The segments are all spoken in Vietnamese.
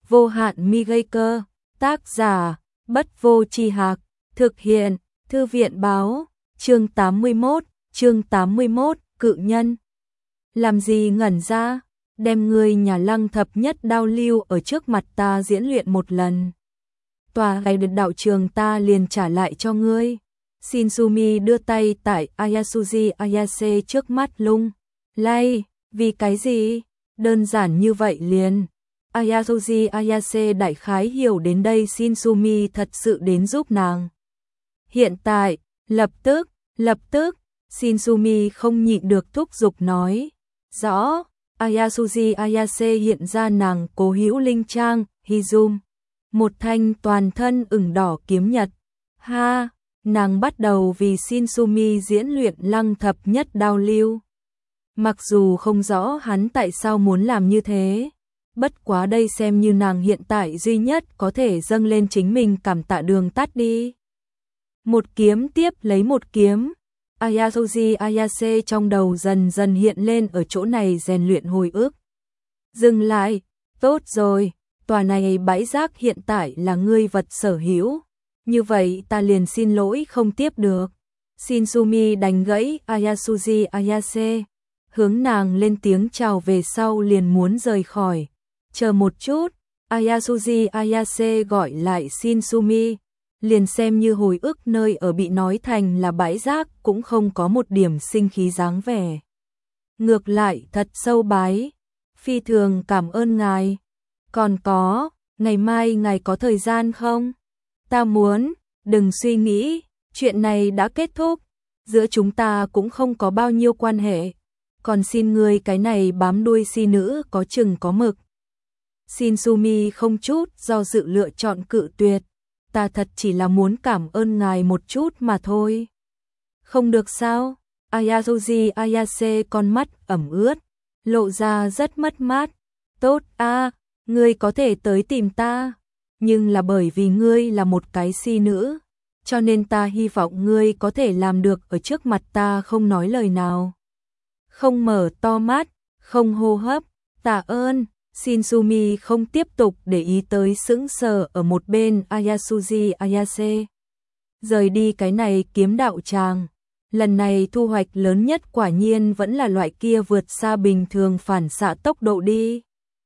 vô hạn mi gây cơ, tác giả, Bất Vô Tri Hạc, thực hiện, Thư viện báo, chương 81, cự nhân. Làm gì ngẩn ra, đem ngươi nhà Lăng thập nhất đao lưu ở trước mặt ta diễn luyện một lần. Tòa ngày được đạo trường ta liền trả lại cho ngươi. Shinsumi đưa tay tại Ayasuji Ayase trước mắt lung lay, vì cái gì? Đơn giản như vậy liền. Ayasuji Ayase đại khái hiểu đến đây Shinsumi thật sự đến giúp nàng. Hiện tại, lập tức, Shinsumi không nhịn được thúc giục nói. Rõ, Ayasuji Ayase hiện ra nàng cố hữu linh trang, Hizum. Một thanh toàn thân ửng đỏ kiếm nhật. Ha, nàng bắt đầu vì Shinsumi diễn luyện Lăng thập nhất đao lưu. Mặc dù không rõ hắn tại sao muốn làm như thế, bất quá đây xem như nàng hiện tại duy nhất có thể dâng lên chính mình cảm tạ đường tắt đi. Một kiếm tiếp lấy một kiếm, Ayasuji Ayase trong đầu dần dần hiện lên ở chỗ này rèn luyện hồi ức. Dừng lại, tốt rồi, tòa này bãi rác hiện tại là ngươi vật sở hữu, như vậy ta liền xin lỗi không tiếp được. Shinsumi đánh gãy Ayasuji Ayase, hướng nàng lên tiếng chào về sau liền muốn rời khỏi. Chờ một chút, Ayasuji Ayase gọi lại Shinsumi, liền xem như hồi ức nơi ở bị nói thành là bãi rác cũng không có một điểm sinh khí dáng vẻ. Ngược lại thật sâu bái, phi thường cảm ơn ngài. Còn có, ngày mai ngài có thời gian không? Ta muốn, đừng suy nghĩ, chuyện này đã kết thúc, giữa chúng ta cũng không có bao nhiêu quan hệ. Còn xin ngươi cái này bám đuôi si nữ có chừng có mực. Shinsumi không chút do dự lựa chọn cự tuyệt. Ta thật chỉ là muốn cảm ơn ngài một chút mà thôi. Không được sao? Ayasuji Ayase con mắt ẩm ướt, lộ ra rất mất mát. Tốt a, ngươi có thể tới tìm ta, nhưng là bởi vì ngươi là một cái si nữ, cho nên ta hy vọng ngươi có thể làm được ở trước mặt ta không nói lời nào. Không mở to mắt, không hô hấp, tạ ơn. Shinsumi không tiếp tục để ý tới sững sờ ở một bên Ayasuji Ayase. Rời đi cái này kiếm đạo tràng, lần này thu hoạch lớn nhất quả nhiên vẫn là loại kia vượt xa bình thường phản xạ tốc độ đi.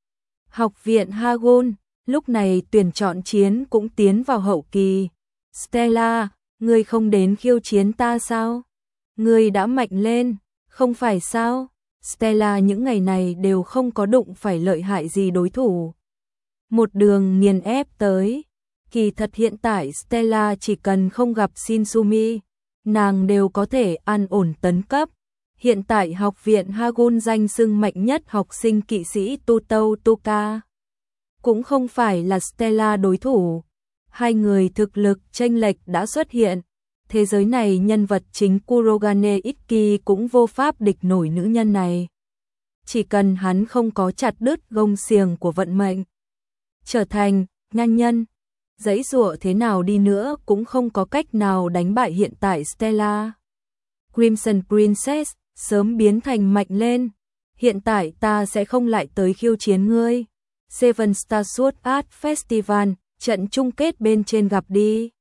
Học viện Hagon, lúc này tuyển chọn chiến cũng tiến vào hậu kỳ. Stella, ngươi không đến khiêu chiến ta sao? Ngươi đã mạnh lên, không phải sao? Stella những ngày này đều không có đụng phải lợi hại gì đối thủ. Một đường nghiền ép tới. Kỳ thật hiện tại Stella chỉ cần không gặp Shinsumi, nàng đều có thể an ổn tấn cấp. Hiện tại học viện Hagon danh xưng mạnh nhất học sinh kỵ sĩ Tutou Tuka. Cũng không phải là Stella đối thủ. Hai người thực lực chênh lệch đã xuất hiện. Thế giới này nhân vật chính Kurogane Ikki cũng vô pháp địch nổi nữ nhân này. Chỉ cần hắn không có chặt đứt gông xiềng của vận mệnh, trở thành nhan nhân, giãy giụa thế nào đi nữa cũng không có cách nào đánh bại hiện tại Stella. Crimson Princess sớm biến thành mạnh lên, hiện tại ta sẽ không lại tới khiêu chiến ngươi. Seven Star Sword Art Festival, trận chung kết bên trên gặp đi.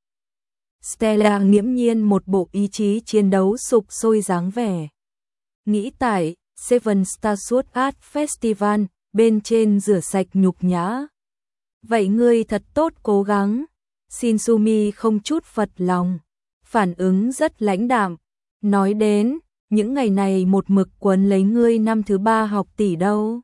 Stella nghiễm nhiên một bộ ý chí chiến đấu sục sôi dáng vẻ. Nghĩ tại Seven Star Sword Art Festival bên trên rửa sạch nhục nhã. Vậy ngươi thật tốt cố gắng. Shinsumi không chút phật lòng, phản ứng rất lãnh đạm. Nói đến, những ngày này một mực quấn lấy ngươi năm thứ 3 học tỷ đâu.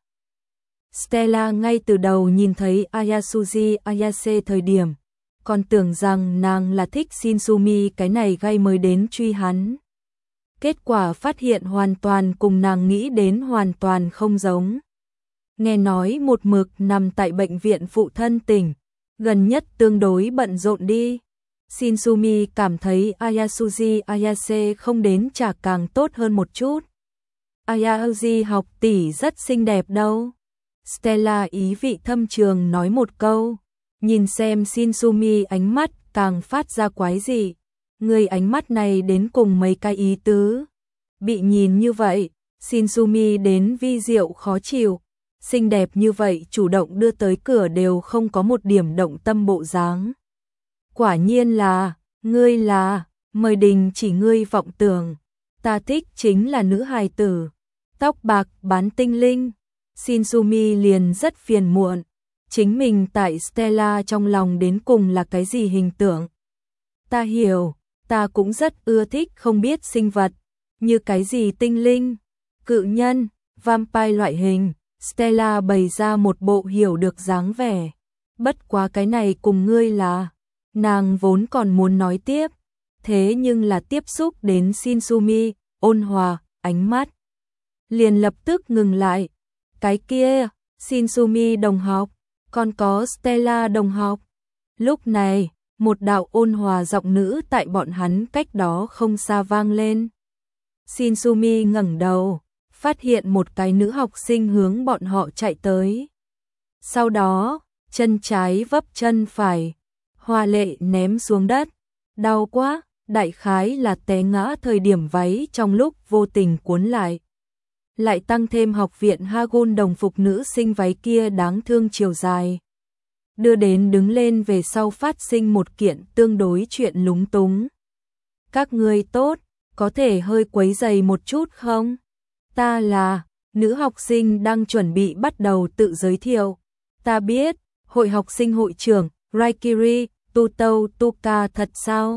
Stella ngay từ đầu nhìn thấy Ayasuji Ayase thời điểm, còn tưởng rằng nàng là thích Shinsumi cái này gay mới đến truy hắn. Kết quả phát hiện hoàn toàn cùng nàng nghĩ đến hoàn toàn không giống. Nghe nói một mực nằm tại bệnh viện phụ thân tỉnh, gần nhất tương đối bận rộn đi. Shinsumi cảm thấy Ayasuji Ayase không đến chả càng tốt hơn một chút. Ayasuji học tỷ rất xinh đẹp đâu. Stella ý vị thâm trường nói một câu, nhìn xem Shinsumi ánh mắt càng phát ra quái dị. Người ánh mắt này đến cùng mấy cái ý tứ. Bị nhìn như vậy, Shinsumi đến vi diệu khó chịu. xinh đẹp như vậy chủ động đưa tới cửa đều không có một điểm động tâm bộ dáng. Quả nhiên là, ngươi là, mời đình chỉ ngươi vọng tưởng, ta thích chính là nữ hài tử, tóc bạc bán tinh linh. Shinsumi liền rất phiền muộn, chính mình tại Stella trong lòng đến cùng là cái gì hình tượng. Ta hiểu, ta cũng rất ưa thích không biết sinh vật, như cái gì tinh linh, cự nhân, vampire loại hình. Stella bày ra một bộ hiểu được dáng vẻ. Bất quá cái này cùng ngươi là, nàng vốn còn muốn nói tiếp, thế nhưng là tiếp xúc đến Shinsumi, ôn hòa, ánh mắt liền lập tức ngừng lại. Cái kia, Shinsumi đồng học, còn có Stella đồng học. Lúc này, một đạo ôn hòa giọng nữ tại bọn hắn cách đó không xa vang lên. Shinsumi ngẩng đầu, phát hiện một cái nữ học sinh hướng bọn họ chạy tới. Sau đó, chân trái vấp chân phải, hoa lệ ném xuống đất. Đau quá, đại khái là té ngã thời điểm váy trong lúc vô tình cuốn lại. Lại tăng thêm học viện Hagun đồng phục nữ sinh váy kia đáng thương chiều dài. Đưa đến đứng lên về sau phát sinh một kiện tương đối chuyện lúng túng. Các ngươi tốt, có thể hơi quấy rầy một chút không? Ta là, nữ học sinh đang chuẩn bị bắt đầu tự giới thiệu. Ta biết, hội học sinh hội trưởng, Raikiri, Tutou Tuka thật sao?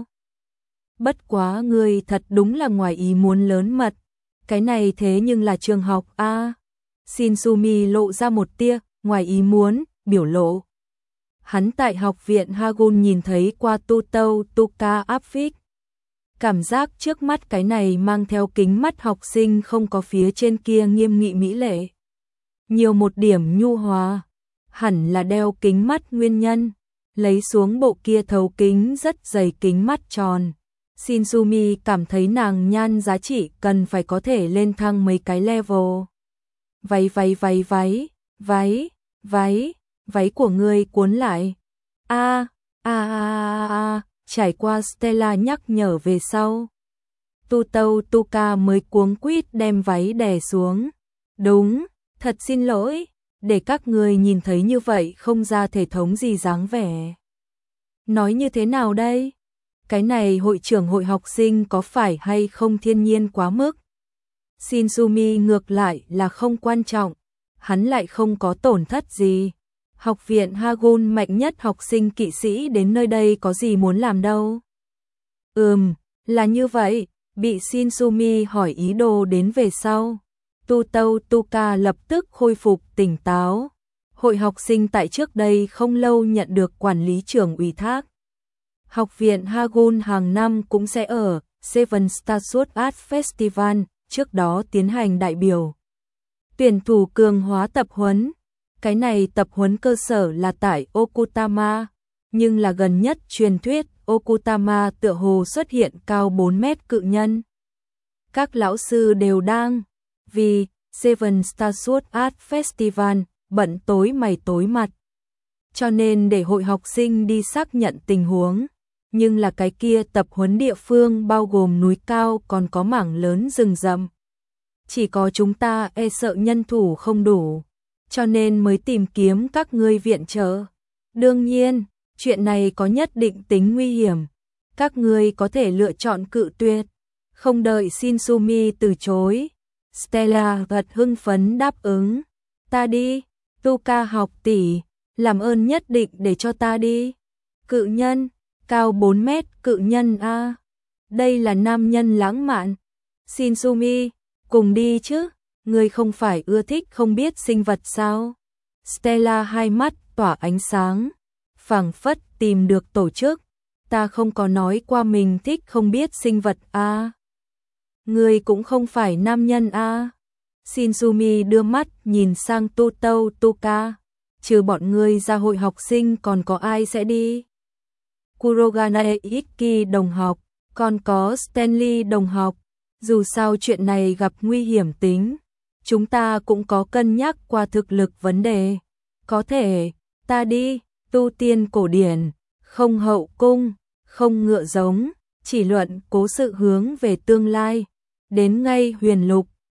Bất quá ngươi thật đúng là ngoài ý muốn lớn mật. Cái này thế nhưng là trường học a. Shinsumi lộ ra một tia ngoài ý muốn biểu lộ. Hắn tại học viện Hagun nhìn thấy qua Tutou Tuka áp phích. Cảm giác trước mắt cái này mang theo kính mắt học sinh không có phía trên kia nghiêm nghị mỹ lệ. Nhiều một điểm nhu hòa, hẳn là đeo kính mắt nguyên nhân, lấy xuống bộ kia thấu kính rất dày kính mắt tròn. Shinsumi cảm thấy nàng nhan giá trị cần phải có thể lên thăng mấy cái level. Váy của ngươi cuốn lại. Trải qua Stella nhắc nhở về sau. Tutou Tuka mới cuống quýt đem váy đè xuống. Đúng, thật xin lỗi, để các người nhìn thấy như vậy không ra thể thống gì dáng vẻ. Nói như thế nào đây? Cái này hội trưởng hội học sinh có phải hay không thiên nhiên quá mức? Shinsumi ngược lại là không quan trọng, hắn lại không có tổn thất gì. Học viện Hagun mạnh nhất học sinh kỵ sĩ đến nơi đây có gì muốn làm đâu. Là như vậy, bị Shinsumi hỏi ý đồ đến về sau. Tutou Tuka lập tức khôi phục tỉnh táo. Hội học sinh tại trước đây không lâu nhận được quản lý trưởng ủy thác. Học viện Hagun hàng năm cũng sẽ ở Seven Star Sword Art Festival trước đó tiến hành đại biểu. Tuyển thủ cường hóa tập huấn. Cái này tập huấn cơ sở là tại Okutama, nhưng là gần nhất truyền thuyết Okutama tựa hồ xuất hiện cao 4 mét cự nhân. Các lão sư đều đang vì Seven Star Sword Art Festival bận tối mày tối mặt. Cho nên để hội học sinh đi xác nhận tình huống, nhưng là cái kia tập huấn địa phương bao gồm núi cao còn có mảng lớn rừng rậm. Chỉ có chúng ta e sợ nhân thủ không đủ, cho nên mới tìm kiếm các ngươi viện trợ. Đương nhiên, chuyện này có nhất định tính nguy hiểm. Các ngươi có thể lựa chọn cự tuyệt. Không đợi Shinsumi từ chối, Stella gật hưng phấn đáp ứng. Ta đi, Tuka học tỷ, làm ơn nhất định để cho ta đi. Cự nhân, cao 4 mét cự nhân a. Đây là nam nhân lãng mạn. Shinsumi, cùng đi chứ, ngươi không phải ưa thích không biết sinh vật sao? Stella hai mắt tỏa ánh sáng, phảng phất tìm được tổ chức. Ta không có nói qua mình thích không biết sinh vật a. Ngươi cũng không phải nam nhân a. Shinsumi đưa mắt nhìn sang Tutou Tuka, trừ bọn ngươi ra hội học sinh còn có ai sẽ đi? Kurogane Ikki đồng học, còn có Stanley đồng học. Dù sao chuyện này gặp nguy hiểm tính, chúng ta cũng có cân nhắc qua thực lực vấn đề. Có thể, ta đi, tu tiên cổ điển, không hậu cung, không ngựa giống, chỉ luận cố sự hướng về tương lai, đến ngay huyền lục.